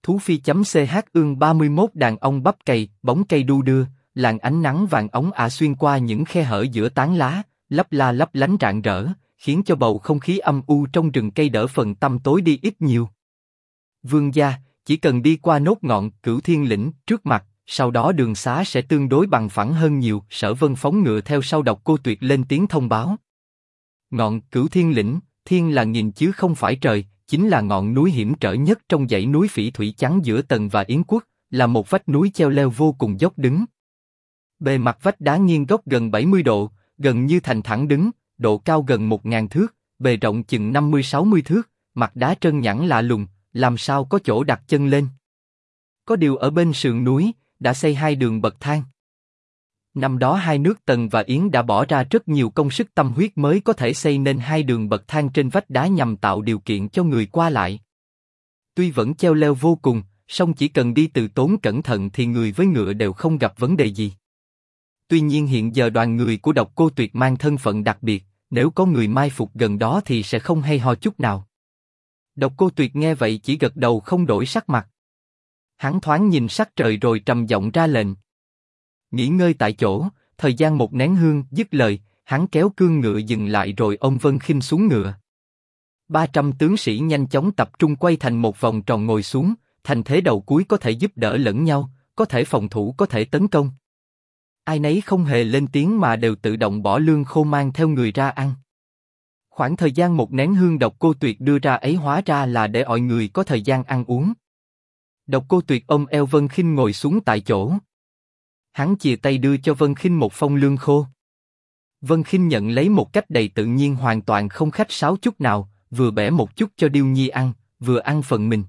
Thú phi.ch ương 31 đàn ông bắp cày, bóng cây đu đưa, làn ánh nắng vàng óng ả xuyên qua những khe hở giữa tán lá, lấp la lấp lánh rạng rỡ, khiến cho bầu không khí âm u trong rừng cây đỡ phần tăm tối đi ít nhiều. Vương gia, chỉ cần đi qua nốt ngọn Cửu Thiên Lĩnh trước mặt, sau đó đường xá sẽ tương đối bằng phẳng hơn nhiều. Sở Vân phóng ngựa theo sau Độc Cô Tuyệt lên tiếng thông báo. Ngọn Cửu Thiên Lĩnh, thiên là nghìn chứ không phải trời, chính là ngọn núi hiểm trở nhất trong dãy núi phỉ thủy trắng giữa Tần và Yến quốc, là một vách núi treo leo vô cùng dốc đứng. Bề mặt vách đá nghiêng góc gần 70 độ, gần như thành thẳng đứng, độ cao gần 1000 thước, bề rộng chừng 50-60 thước, mặt đá trơn nhẵn lạ lùng, làm sao có chỗ đặt chân lên. Có điều ở bên sườn núi đã xây 2 đường bậc thang. Năm đó hai nước Tần và Yến đã bỏ ra rất nhiều công sức tâm huyết mới có thể xây nên 2 đường bậc thang trên vách đá nhằm tạo điều kiện cho người qua lại. Tuy vẫn treo leo vô cùng, song chỉ cần đi từ tốn cẩn thận thì người với ngựa đều không gặp vấn đề gì. Tuy nhiên hiện giờ đoàn người của Độc Cô Tuyệt mang thân phận đặc biệt, nếu có người mai phục gần đó thì sẽ không hay ho chút nào. Độc Cô Tuyệt nghe vậy chỉ gật đầu không đổi sắc mặt. Hắn thoáng nhìn sắc trời rồi trầm giọng ra lệnh. Nghỉ ngơi tại chỗ, thời gian một nén hương. Dứt lời, hắn kéo cương ngựa dừng lại rồi ôm Vân Khinh xuống ngựa. 300 tướng sĩ nhanh chóng tập trung quay thành một vòng tròn ngồi xuống, thành thế đầu cuối có thể giúp đỡ lẫn nhau, có thể phòng thủ có thể tấn công. Ai nấy không hề lên tiếng mà đều tự động bỏ lương khô mang theo người ra ăn. Khoảng thời gian một nén hương Độc Cô Tuyệt đưa ra ấy hóa ra là để mọi người có thời gian ăn uống. Độc Cô Tuyệt ôm eo Vân Khinh ngồi xuống tại chỗ. Hắn chìa tay đưa cho Vân Khinh một phong lương khô. Vân Khinh nhận lấy một cách đầy tự nhiên, hoàn toàn không khách sáo chút nào, vừa bẻ một chút cho Điêu Nhi ăn, vừa ăn phần mình.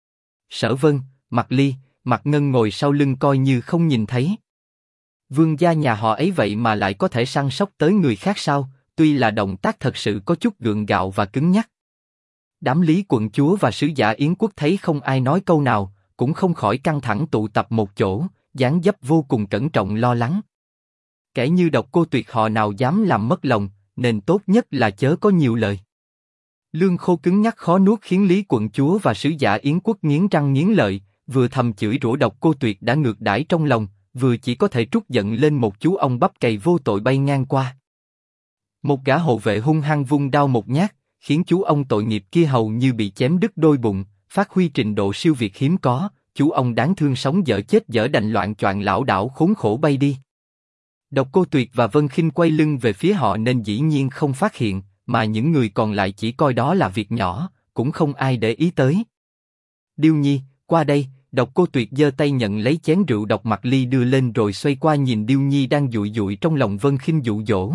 Sở Vân, Mạc Ly, Mạc Ngân ngồi sau lưng coi như không nhìn thấy. Vương gia nhà họ ấy vậy mà lại có thể săn sóc tới người khác sao? Tuy là động tác thật sự có chút gượng gạo và cứng nhắc. Đám Lý quận chúa và sứ giả Yến quốc thấy không ai nói câu nào, cũng không khỏi căng thẳng tụ tập một chỗ, dáng dấp vô cùng cẩn trọng lo lắng. Kẻ như Độc Cô Tuyệt họ nào dám làm mất lòng, nên tốt nhất là chớ có nhiều lời. Lương khô cứng nhắc khó nuốt khiến Lý quận chúa và sứ giả Yến quốc nghiến răng nghiến lợi, vừa thầm chửi rủa Độc Cô Tuyệt đã ngược đãi trong lòng, vừa chỉ có thể trút giận lên một chú ông bắp cày vô tội bay ngang qua. Một gã hộ vệ hung hăng vung đao một nhát, khiến chú ông tội nghiệp kia hầu như bị chém đứt đôi bụng, phát huy trình độ siêu việt hiếm có. Chú ông đáng thương sống dở chết dở đành loạn choạng lảo đảo khốn khổ bay đi. Độc Cô Tuyệt và Vân Khinh quay lưng về phía họ nên dĩ nhiên không phát hiện, mà những người còn lại chỉ coi đó là việc nhỏ, cũng không ai để ý tới. Điêu Nhi, qua đây. Độc Cô Tuyệt giơ tay nhận lấy chén rượu độc Mạc Ly đưa lên rồi xoay qua nhìn Điêu Nhi đang dụi dụi trong lòng Vân Khinh dụ dỗ.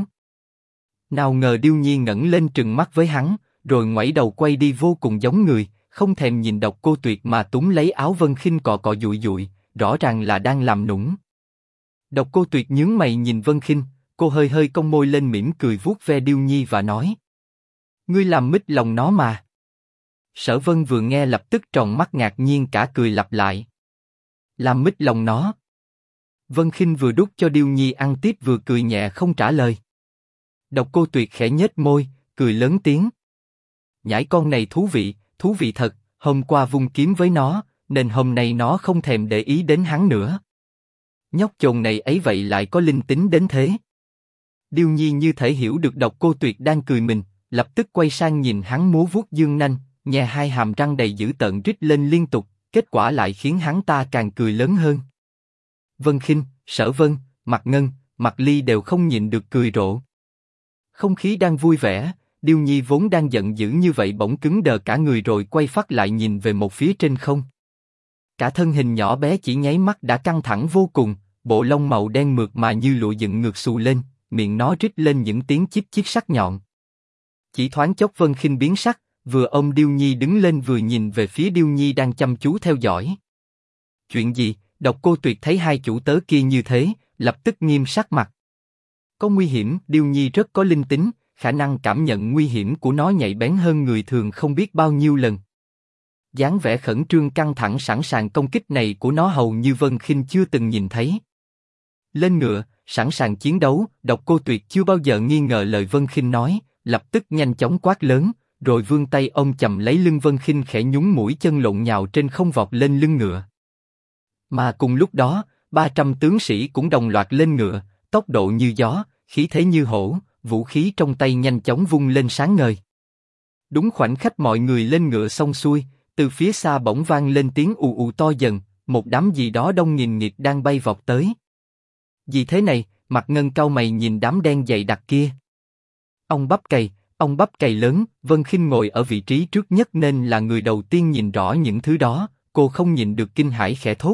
Nào ngờ Điêu Nhi ngẩng lên trừng mắt với hắn, rồi ngoẩy đầu quay đi vô cùng giống người, không thèm nhìn Độc Cô Tuyệt mà túm lấy áo Vân Khinh cọ cọ dụi dụi, rõ ràng là đang làm nũng. Độc Cô Tuyệt nhướng mày nhìn Vân Khinh, cô hơi hơi cong môi lên mỉm cười vuốt ve Điêu Nhi và nói: ngươi làm mít lòng nó mà. Sở Vân vừa nghe lập tức tròn mắt ngạc nhiên cả cười lặp lại: làm mít lòng nó. Vân Khinh vừa đút cho Điêu Nhi ăn tiếp vừa cười nhẹ không trả lời. Độc Cô Tuyệt khẽ nhếch môi, cười lớn tiếng: nhãi con này thú vị thật. Hôm qua vung kiếm với nó, nên hôm nay nó không thèm để ý đến hắn nữa. Nhóc chồn này ấy vậy lại có linh tính đến thế. Điêu Nhi như thể hiểu được Độc Cô Tuyệt đang cười mình, lập tức quay sang nhìn hắn múa vuốt dương nanh, nhè hai hàm răng đầy dữ tợn rít lên liên tục, kết quả lại khiến hắn ta càng cười lớn hơn. Vân Khinh, Sở Vân, Mạc Ngân, Mạc Ly đều không nhịn được cười rộ. Không khí đang vui vẻ, Điêu Nhi vốn đang giận dữ như vậy bỗng cứng đờ cả người rồi quay phắt lại nhìn về một phía trên không. Cả thân hình nhỏ bé chỉ nháy mắt đã căng thẳng vô cùng, bộ lông màu đen mượt mà như lụa dựng ngược xù lên, miệng nó rít lên những tiếng chíp chíp sắc nhọn. Chỉ thoáng chốc Vân Khinh biến sắc, vừa ôm Điêu Nhi đứng lên vừa nhìn về phía Điêu Nhi đang chăm chú theo dõi. Chuyện gì? Độc Cô Tuyệt thấy hai chủ tớ kia như thế, lập tức nghiêm sắc mặt. Có nguy hiểm. Điêu Nhi rất có linh tính, khả năng cảm nhận nguy hiểm của nó nhạy bén hơn người thường không biết bao nhiêu lần. Dáng vẻ khẩn trương căng thẳng sẵn sàng công kích này của nó hầu như Vân Khinh chưa từng nhìn thấy. Lên ngựa, sẵn sàng chiến đấu. Độc Cô Tuyệt chưa bao giờ nghi ngờ lời Vân Khinh nói, lập tức nhanh chóng quát lớn: rồi vươn tay ôm chầm lấy lưng Vân Khinh khẽ nhún mũi chân lộn nhào trên không vọt lên lưng ngựa. Mà cùng lúc đó, 300 tướng sĩ cũng đồng loạt lên ngựa, tốc độ như gió, khí thế như hổ, vũ khí trong tay nhanh chóng vung lên sáng ngời. Đúng khoảnh khắc mọi người lên ngựa xong xuôi, từ phía xa bỗng vang lên tiếng ù ù to dần, một đám gì đó đông nghìn nghịt đang bay vọt tới. Gì thế này? Mặt Ngân cau mày nhìn đám đen dày đặc kia. Ông bắp cày lớn. Vân Khinh ngồi ở vị trí trước nhất nên là người đầu tiên nhìn rõ những thứ đó, cô không nhìn được kinh hãi khẽ thốt.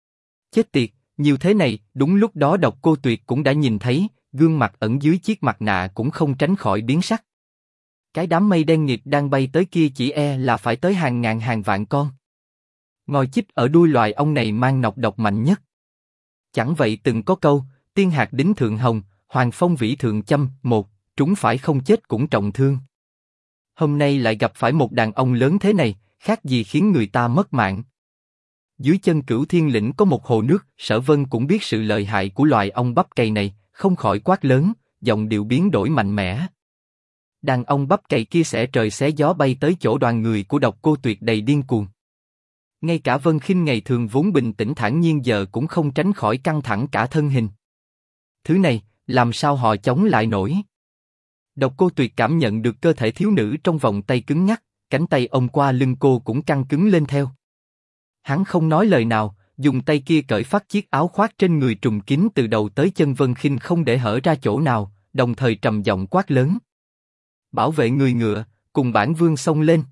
Chết tiệt, nhiều thế này. Đúng lúc đó Độc Cô Tuyệt cũng đã nhìn thấy, gương mặt ẩn dưới chiếc mặt nạ cũng không tránh khỏi biến sắc. Cái đám mây đen nghịt đang bay tới kia chỉ e là phải tới hàng ngàn hàng vạn con. Ngòi chích ở đuôi loài ong này mang nọc độc mạnh nhất. Chẳng vậy từng có câu, tiên hạc đính thượng hồng, hoàng phong vĩ thượng châm, một, trúng phải không chết cũng trọng thương. Hôm nay lại gặp phải một đàn ông lớn thế này, khác gì khiến người ta mất mạng. Dưới chân Cửu Thiên Lĩnh có một hồ nước, Sở Vân cũng biết sự lợi hại của loài ong bắp cày này, không khỏi quát lớn, giọng điệu biến đổi mạnh mẽ. Đàn ong bắp cày kia xẻ trời xé gió bay tới chỗ đoàn người của Độc Cô Tuyệt đầy điên cuồng. Ngay cả Vân Khinh ngày thường vốn bình tĩnh thản nhiên giờ cũng không tránh khỏi căng thẳng cả thân hình. Thứ này, làm sao họ chống lại nổi? Độc Cô Tuyệt cảm nhận được cơ thể thiếu nữ trong vòng tay cứng nhắc, cánh tay ôm qua lưng cô cũng căng cứng lên theo. Hắn không nói lời nào, dùng tay kia cởi phát chiếc áo khoác trên người trùm kín từ đầu tới chân Vân Khinh không để hở ra chỗ nào, đồng thời trầm giọng quát lớn. Bảo vệ người ngựa, cùng bản vương xông lên.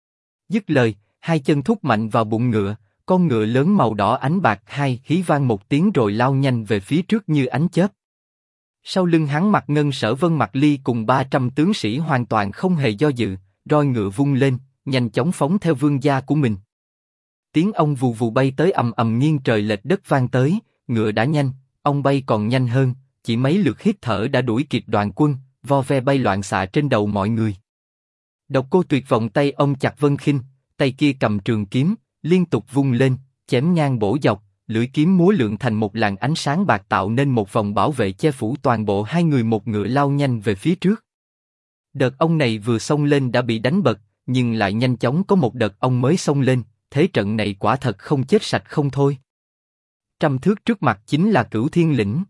Dứt lời, hai chân thúc mạnh vào bụng ngựa, con ngựa lớn màu đỏ ánh bạc hai hí vang một tiếng rồi lao nhanh về phía trước như ánh chớp. Sau lưng hắn Mặt Ngân, Sở Vân, Mạc Ly cùng 300 tướng sĩ hoàn toàn không hề do dự, roi ngựa vung lên, nhanh chóng phóng theo vương gia của mình. Tiếng ong vù vù bay tới ầm ầm nghiêng trời lệch đất vang tới, ngựa đã nhanh, ong bay còn nhanh hơn, chỉ mấy lượt hít thở đã đuổi kịp đoàn quân, vo ve bay loạn xạ trên đầu mọi người. Độc Cô Tuyệt vòng tay ôm chặt Vân Khinh, tay kia cầm trường kiếm, liên tục vung lên, chém ngang bổ dọc, lưỡi kiếm múa lượn thành một làn ánh sáng bạc tạo nên một vòng bảo vệ che phủ toàn bộ hai người một ngựa lao nhanh về phía trước. Đợt ong này vừa xông lên đã bị đánh bật, nhưng lại nhanh chóng có một đợt ong mới xông lên, thế trận này quả thật không chết sạch không thôi. 100 thước trước mặt chính là Cửu Thiên Lĩnh.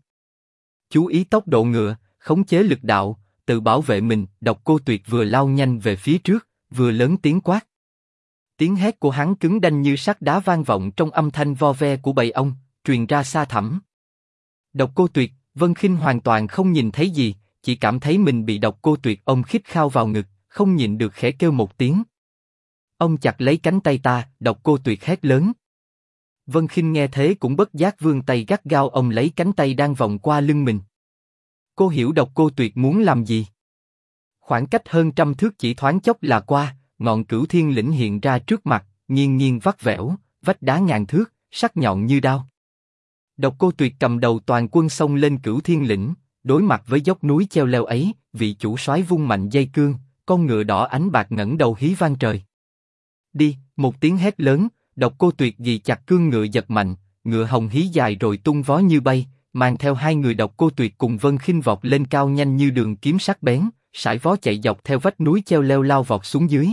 Chú ý tốc độ ngựa, khống chế lực đạo, tự bảo vệ mình. Độc Cô Tuyệt vừa lao nhanh về phía trước, vừa lớn tiếng quát. Tiếng hét của hắn cứng đanh như sắt đá vang vọng trong âm thanh vo ve của bầy ong, truyền ra xa thẳm. Độc Cô Tuyệt, Vân Khinh hoàn toàn không nhìn thấy gì, chỉ cảm thấy mình bị Độc Cô Tuyệt ôm khít khao vào ngực, không nhịn được khẽ kêu một tiếng. Ông chặt lấy cánh tay ta, Độc Cô Tuyệt hét lớn. Vân Khinh nghe thế cũng bất giác vươn tay gắt gao ôm lấy cánh tay đang vòng qua lưng mình. Cô hiểu Độc Cô Tuyệt muốn làm gì. Khoảng cách hơn 100 thước chỉ thoáng chốc là qua, ngọn Cửu Thiên Lĩnh hiện ra trước mặt, nghiêng nghiêng vắt vẻo, vách đá ngàn thước, sắc nhọn như đao. Độc Cô Tuyệt cầm đầu toàn quân xông lên Cửu Thiên Lĩnh, đối mặt với dốc núi treo leo ấy, vị chủ soái vung mạnh dây cương, con ngựa đỏ ánh bạc ngẩng đầu hí vang trời. Đi! Một tiếng hét lớn, Độc Cô Tuyệt ghi chặt cương ngựa giật mạnh, ngựa hồng hí dài rồi tung vó như bay, mang theo hai người Độc Cô Tuyệt cùng Vân Khinh vọt lên cao nhanh như đường kiếm sắc bén, sải vó chạy dọc theo vách núi treo leo lao vọt xuống dưới.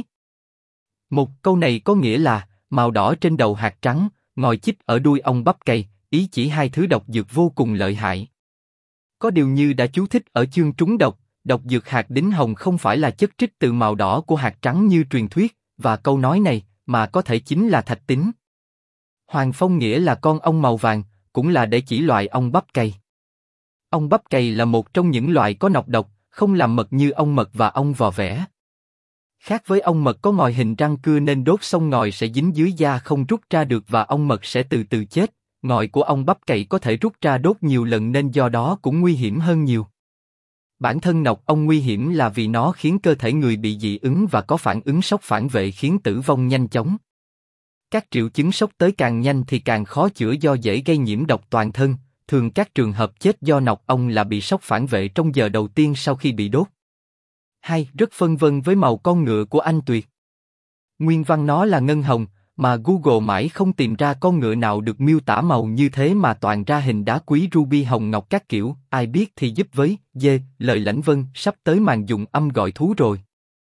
Một câu này có nghĩa là màu đỏ trên đầu hạt trắng, ngòi chích ở đuôi ong bắp cày, ý chỉ hai thứ độc dược vô cùng lợi hại. Có điều như đã chú thích ở chương trúng độc, độc dược hạt đính hồng không phải là chất trích từ màu đỏ của hạt trắng như truyền thuyết, và câu nói này mà có thể chính là thạch tín. Hoàng phong nghĩa là con ong màu vàng, cũng là để chỉ loại ong bắp cày. Ong bắp cày là một trong những loại có nọc độc, không làm mật như ong mật và ong vò vẽ. Khác với ong mật có ngòi hình răng cưa nên đốt xong ngòi sẽ dính dưới da không rút ra được và ong mật sẽ từ từ chết. Ngòi của ong bắp cày có thể rút ra đốt nhiều lần nên do đó cũng nguy hiểm hơn nhiều. Bản thân nọc ong nguy hiểm là vì nó khiến cơ thể người bị dị ứng và có phản ứng sốc phản vệ khiến tử vong nhanh chóng. Các triệu chứng sốc tới càng nhanh thì càng khó chữa do dễ gây nhiễm độc toàn thân. Thường các trường hợp chết do nọc ong là bị sốc phản vệ trong giờ đầu tiên sau khi bị đốt. 2. Rất phân vân với màu con ngựa của anh Tuyệt. Nguyên văn nó là ngân hồng, mà Google mãi không tìm ra con ngựa nào được miêu tả màu như thế mà toàn ra hình đá quý ruby hồng ngọc các kiểu. Ai biết thì giúp với. Lời Lãnh Vân sắp tới màn dùng âm gọi thú rồi.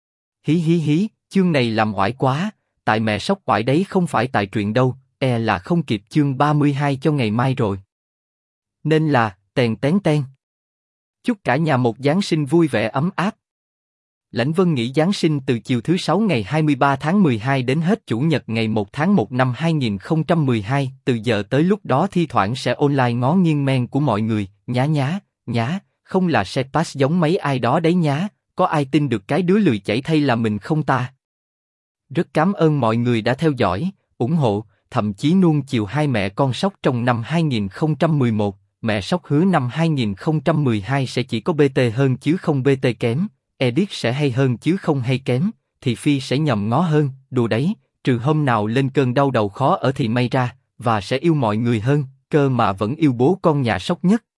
Hí hí hí, chương này làm oải quá, tại mẹ sốc oải đấy không phải tại truyện đâu, là không kịp chương 32 cho ngày mai rồi. Nên là, tèn tén ten. Chúc cả nhà một Giáng sinh vui vẻ ấm áp. Lãnh Vân nghỉ Giáng sinh từ chiều thứ Sáu ngày 23 tháng 12 đến hết Chủ nhật ngày 1 tháng 1 năm 2012, từ giờ tới lúc đó thi thoảng sẽ online ngó nghiêng men của mọi người, nhá, không là sẽ pass giống mấy ai đó đấy nhá, có ai tin được cái đứa lười chảy thay là mình không ta? Rất cảm ơn mọi người đã theo dõi, ủng hộ, thậm chí nuông chiều hai mẹ con Sóc trong năm 2011, mẹ Sóc hứa năm 2012 sẽ chỉ có BT hơn chứ không BT kém. Edit sẽ hay hơn chứ không hay kém, thì Phi sẽ nhòm ngó hơn, đùa đấy, trừ hôm nào lên cơn đau đầu khó ở thì may ra, và sẽ yêu mọi người hơn, cơ mà vẫn yêu bố con nhà Sóc nhất.